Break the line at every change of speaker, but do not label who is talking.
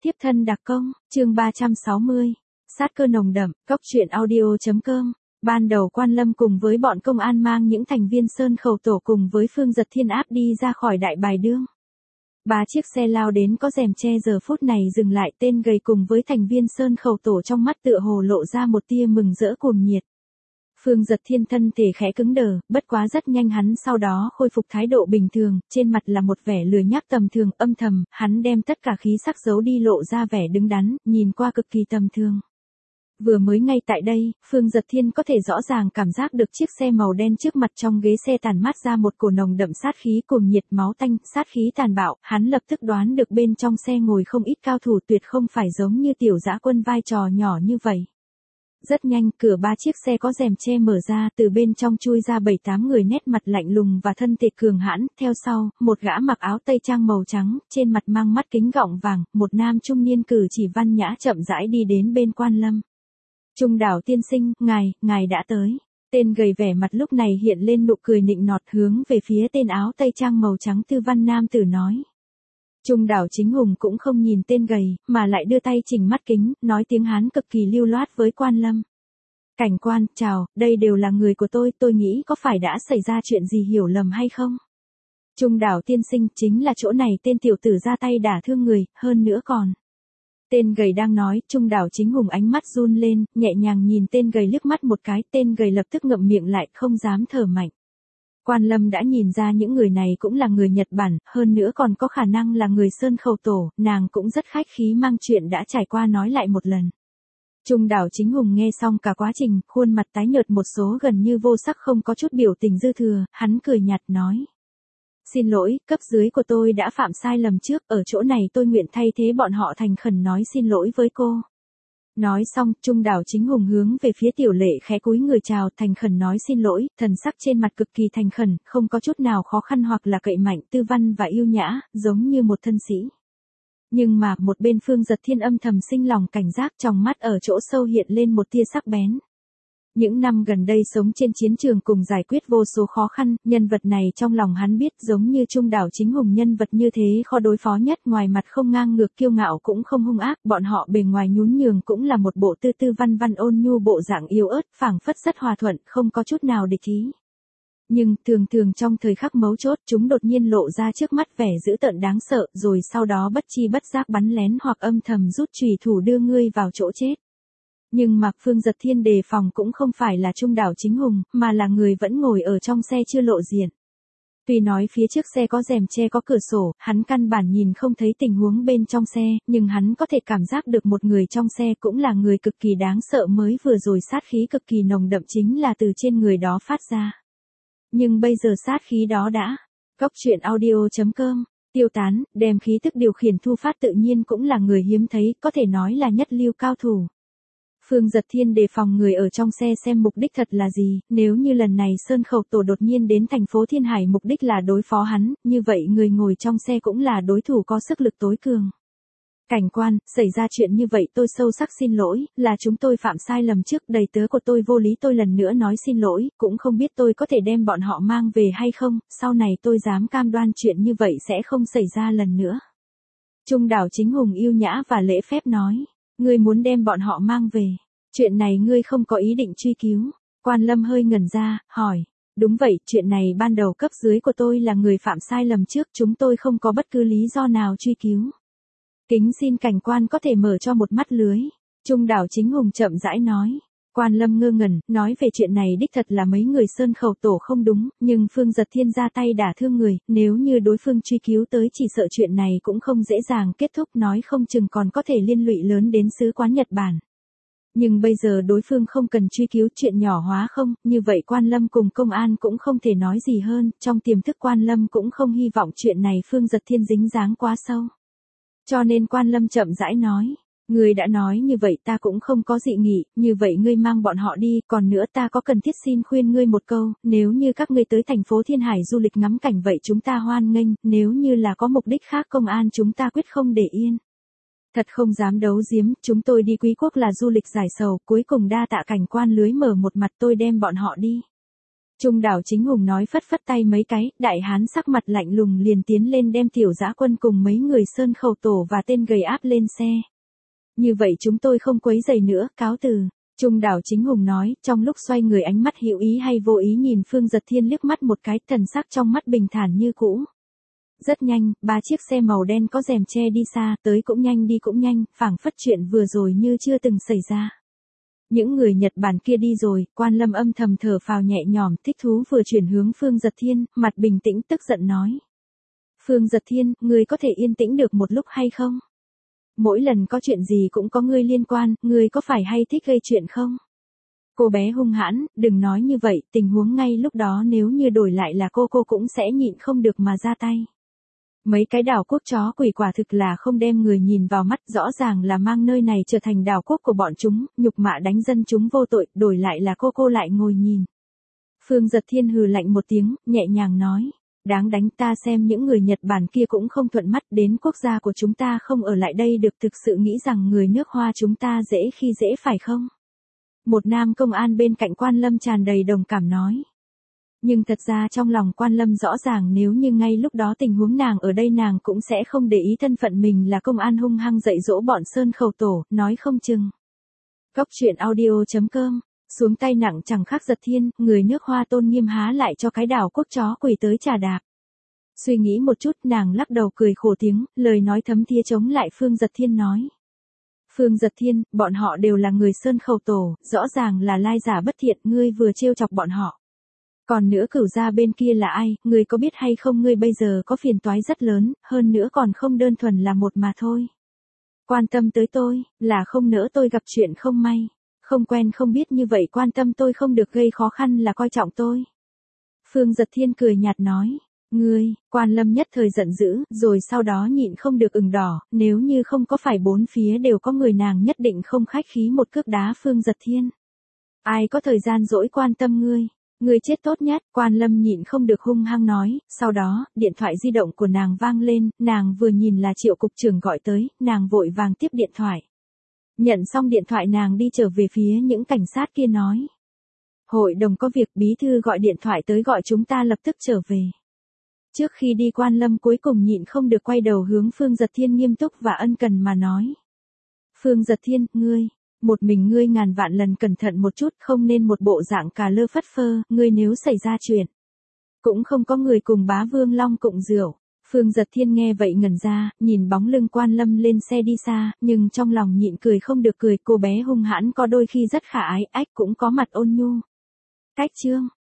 Tiếp thân đặc công, chương 360. Sát cơ nồng đậm, cóc.audio.com. Ban đầu Quan Lâm cùng với bọn công an mang những thành viên Sơn Khẩu Tổ cùng với Phương Giật Thiên áp đi ra khỏi Đại Bài Đương. 3 chiếc xe lao đến có rèm che giờ phút này dừng lại, tên gầy cùng với thành viên Sơn Khẩu Tổ trong mắt tựa hồ lộ ra một tia mừng rỡ cuồng nhiệt. Phương Giật Thiên thân thể khẽ cứng đờ, bất quá rất nhanh hắn sau đó khôi phục thái độ bình thường, trên mặt là một vẻ lười nhác tầm thường, âm thầm, hắn đem tất cả khí sắc giấu đi lộ ra vẻ đứng đắn, nhìn qua cực kỳ tầm thường. Vừa mới ngay tại đây, Phương Giật Thiên có thể rõ ràng cảm giác được chiếc xe màu đen trước mặt trong ghế xe tản mát ra một cổ nồng đậm sát khí cuồng nhiệt máu tanh, sát khí tàn bạo, hắn lập tức đoán được bên trong xe ngồi không ít cao thủ tuyệt không phải giống như tiểu dã quân vai trò nhỏ như vậy. Rất nhanh, cửa 3 chiếc xe có rèm che mở ra, từ bên trong chui ra 7-8 người nét mặt lạnh lùng và thân thể cường hãn, theo sau, một gã mặc áo tây trang màu trắng, trên mặt mang mắt kính gọng vàng, một nam trung niên cử chỉ văn nhã chậm rãi đi đến bên Quan Lâm. Trung Đảo tiên sinh, ngài đã tới. Tên gầy vẻ mặt lúc này hiện lên nụ cười nịnh nọt hướng về phía tên áo tây trang màu trắng tư văn nam tử nói. Trung Đảo Chính Hùng cũng không nhìn tên gầy, mà lại đưa tay chỉnh mắt kính, nói tiếng Hán cực kỳ lưu loát với Quan Lâm. Cảnh quan, chào, đây đều là người của tôi nghĩ có phải đã xảy ra chuyện gì hiểu lầm hay không? Trung Đảo tiên sinh, chính là chỗ này tên tiểu tử ra tay đả thương người, hơn nữa còn. Tên gầy đang nói, Trung Đảo Chính Hùng ánh mắt run lên, nhẹ nhàng nhìn tên gầy liếc mắt một cái, tên gầy lập tức ngậm miệng lại, không dám thở mạnh. Quan Lâm đã nhìn ra những người này cũng là người Nhật Bản, hơn nữa còn có khả năng là người Sơn Khẩu Tổ, nàng cũng rất khách khí mang chuyện đã trải qua nói lại một lần. Trung Đảo Chính Hùng nghe xong cả quá trình, khuôn mặt tái nhợt một số gần như vô sắc không có chút biểu tình dư thừa, hắn cười nhạt nói. Xin lỗi, cấp dưới của tôi đã phạm sai lầm trước, ở chỗ này tôi nguyện thay thế bọn họ thành khẩn nói xin lỗi với cô. Nói xong, Trung Đảo Chính Hùng hướng về phía Tiểu Lệ khẽ cúi người chào, thành khẩn nói xin lỗi, thần sắc trên mặt cực kỳ thành khẩn, không có chút nào khó khăn hoặc là cậy mạnh, tư văn và yêu nhã, giống như một thân sĩ. Nhưng mà, một bên Phương Giật Thiên âm thầm sinh lòng cảnh giác, trong mắt ở chỗ sâu hiện lên một tia sắc bén. Những năm gần đây sống trên chiến trường cùng giải quyết vô số khó khăn, nhân vật này trong lòng hắn biết giống như Trung Đảo Chính Hùng nhân vật như thế khó đối phó nhất, ngoài mặt không ngang ngược kiêu ngạo cũng không hung ác, bọn họ bề ngoài nhún nhường cũng là một bộ tư tư văn văn ôn nhu bộ dạng yếu ớt, phảng phất rất hòa thuận, không có chút nào địch ý. Nhưng thường trong thời khắc mấu chốt chúng đột nhiên lộ ra trước mắt vẻ dữ tợn đáng sợ, rồi sau đó bất chi bất giác bắn lén hoặc âm thầm rút chùy thủ đưa ngươi vào chỗ chết. Nhưng mà Phương Giật Thiên đề phòng cũng không phải là Trung Đảo Chính Hùng, mà là người vẫn ngồi ở trong xe chưa lộ diện. Tuy nói phía trước xe có rèm che có cửa sổ, hắn căn bản nhìn không thấy tình huống bên trong xe, nhưng hắn có thể cảm giác được một người trong xe cũng là người cực kỳ đáng sợ, mới vừa rồi sát khí cực kỳ nồng đậm chính là từ trên người đó phát ra. Nhưng bây giờ sát khí đó đã, cóc.audio.com, tiêu tán, đem khí tức điều khiển thu phát tự nhiên cũng là người hiếm thấy, có thể nói là nhất lưu cao thủ. Phương Giật Thiên đề phòng người ở trong xe xem mục đích thật là gì, nếu như lần này Sơn Khẩu Tổ đột nhiên đến thành phố Thiên Hải mục đích là đối phó hắn, như vậy người ngồi trong xe cũng là đối thủ có sức lực tối cường. Cảnh quan, xảy ra chuyện như vậy tôi sâu sắc xin lỗi, là chúng tôi phạm sai lầm trước, đầy tớ của tôi vô lý, tôi lần nữa nói xin lỗi, cũng không biết tôi có thể đem bọn họ mang về hay không, sau này tôi dám cam đoan chuyện như vậy sẽ không xảy ra lần nữa. Trung Đảo Chính Hùng yêu nhã và lễ phép nói. Ngươi muốn đem bọn họ mang về. Chuyện này ngươi không có ý định truy cứu. Quan Lâm hơi ngẩn ra, hỏi. Đúng vậy, chuyện này ban đầu cấp dưới của tôi là người phạm sai lầm trước, chúng tôi không có bất cứ lý do nào truy cứu. Kính xin cảnh quan có thể mở cho một mắt lưới. Trung Đảo Chính Hùng chậm rãi nói. Quan Lâm ngơ ngẩn, nói về chuyện này đích thật là mấy người Sơn Khẩu Tổ không đúng, nhưng Phương Giật Thiên ra tay đả thương người, nếu như đối phương truy cứu tới chỉ sợ chuyện này cũng không dễ dàng kết thúc, nói không chừng còn có thể liên lụy lớn đến sứ quán Nhật Bản. Nhưng bây giờ đối phương không cần truy cứu, chuyện nhỏ hóa không, như vậy Quan Lâm cùng công an cũng không thể nói gì hơn, trong tiềm thức Quan Lâm cũng không hy vọng chuyện này Phương Giật Thiên dính dáng quá sâu. Cho nên Quan Lâm chậm rãi nói. Ngươi đã nói như vậy ta cũng không có dị nghị, như vậy ngươi mang bọn họ đi, còn nữa ta có cần thiết xin khuyên ngươi một câu, nếu như các ngươi tới thành phố Thiên Hải du lịch ngắm cảnh vậy chúng ta hoan nghênh, nếu như là có mục đích khác công an chúng ta quyết không để yên. Thật không dám đấu giếm, chúng tôi đi Quý Quốc là du lịch giải sầu, cuối cùng đa tạ cảnh quan lưới mở một mặt tôi đem bọn họ đi. Trung đảo Chính Hùng nói phất phất tay mấy cái, đại hán sắc mặt lạnh lùng liền tiến lên đem Tiểu Dã Quân cùng mấy người Sơn Khẩu Tổ và tên gầy áp lên xe. Như vậy chúng tôi không quấy rầy nữa, cáo từ. Trung đảo Chính Hùng nói, trong lúc xoay người ánh mắt hữu ý hay vô ý nhìn Phương Giật Thiên liếc mắt một cái, thần sắc trong mắt bình thản như cũ. Rất nhanh, 3 chiếc xe màu đen có rèm che đi xa, tới cũng nhanh đi cũng nhanh, phảng phất chuyện vừa rồi như chưa từng xảy ra. Những người Nhật Bản kia đi rồi, Quan Lâm âm thầm thở phào nhẹ nhõm, thích thú vừa chuyển hướng Phương Giật Thiên, mặt bình tĩnh tức giận nói. Phương Giật Thiên, ngươi có thể yên tĩnh được một lúc hay không? Mỗi lần có chuyện gì cũng có ngươi liên quan, ngươi có phải hay thích gây chuyện không? Cô bé hung hãn, đừng nói như vậy, tình huống ngay lúc đó nếu như đổi lại là cô cũng sẽ nhịn không được mà ra tay. Mấy cái đảo quốc chó quỷ quả thực là không đem người nhìn vào mắt, rõ ràng là mang nơi này trở thành đảo quốc của bọn chúng, nhục mạ đánh dân chúng vô tội, đổi lại là cô lại ngồi nhìn. Phương Giật Thiên hừ lạnh một tiếng, nhẹ nhàng nói, đáng đánh, ta xem những người Nhật Bản kia cũng không thuận mắt, đến quốc gia của chúng ta không ở lại đây được, thực sự nghĩ rằng người nước Hoa chúng ta dễ khi dễ phải không? Một nam công an bên cạnh Quan Lâm tràn đầy đồng cảm nói. Nhưng thật ra trong lòng Quan Lâm rõ ràng nếu như ngay lúc đó tình huống nàng ở đây nàng cũng sẽ không để ý thân phận mình là công an hung hăng dạy dỗ bọn Sơn Khẩu Tổ, nói không chừng. Góc truyện audio.com, xuống tay nặng chẳng khác Giật Thiên, người nước Hoa tôn nghiêm há lại cho cái đảo quốc chó quỷ tới trà đạp. Suy nghĩ một chút nàng lắc đầu cười khổ tiếng, lời nói thấm thía chống lại Phương Giật Thiên nói. Phương Giật Thiên, bọn họ đều là người Sơn Khẩu Tổ, rõ ràng là lai giả bất thiện, ngươi vừa trêu chọc bọn họ. Còn nữa Cửu gia bên kia là ai, ngươi có biết hay không, ngươi bây giờ có phiền toái rất lớn, hơn nữa còn không đơn thuần là một mà thôi. Quan tâm tới tôi, là không nỡ tôi gặp chuyện không may. Không quen không biết như vậy quan tâm tôi không được gây khó khăn là coi trọng tôi. Phương Giật Thiên cười nhạt nói. Ngươi, Quan Lâm nhất thời giận dữ, rồi sau đó nhịn không được ửng đỏ, nếu như không có phải bốn phía đều có người nàng nhất định không khách khí một cước đá Phương Giật Thiên. Ai có thời gian dỗi quan tâm ngươi, ngươi chết tốt nhất, Quan Lâm nhịn không được hung hăng nói, sau đó, điện thoại di động của nàng vang lên, nàng vừa nhìn là Triệu cục trưởng gọi tới, nàng vội vàng tiếp điện thoại. Nhận xong điện thoại nàng đi trở về phía những cảnh sát kia nói. Hội đồng có việc, bí thư gọi điện thoại tới gọi chúng ta lập tức trở về. Trước khi đi Quan Lâm cuối cùng nhịn không được quay đầu hướng Phương Giật Thiên nghiêm túc và ân cần mà nói. Phương Giật Thiên, ngươi, một mình ngươi ngàn vạn lần cẩn thận một chút, không nên một bộ dạng cà lơ phất phơ, ngươi nếu xảy ra chuyện. Cũng không có người cùng Bá Vương Long cụng rượu. Phương Giật Thiên nghe vậy ngẩn ra, nhìn bóng lưng Quan Lâm lên xe đi xa, nhưng trong lòng nhịn cười không được cười, cô bé hung hãn có đôi khi rất khả ái, ách cũng có mặt ôn nhu. Cách chương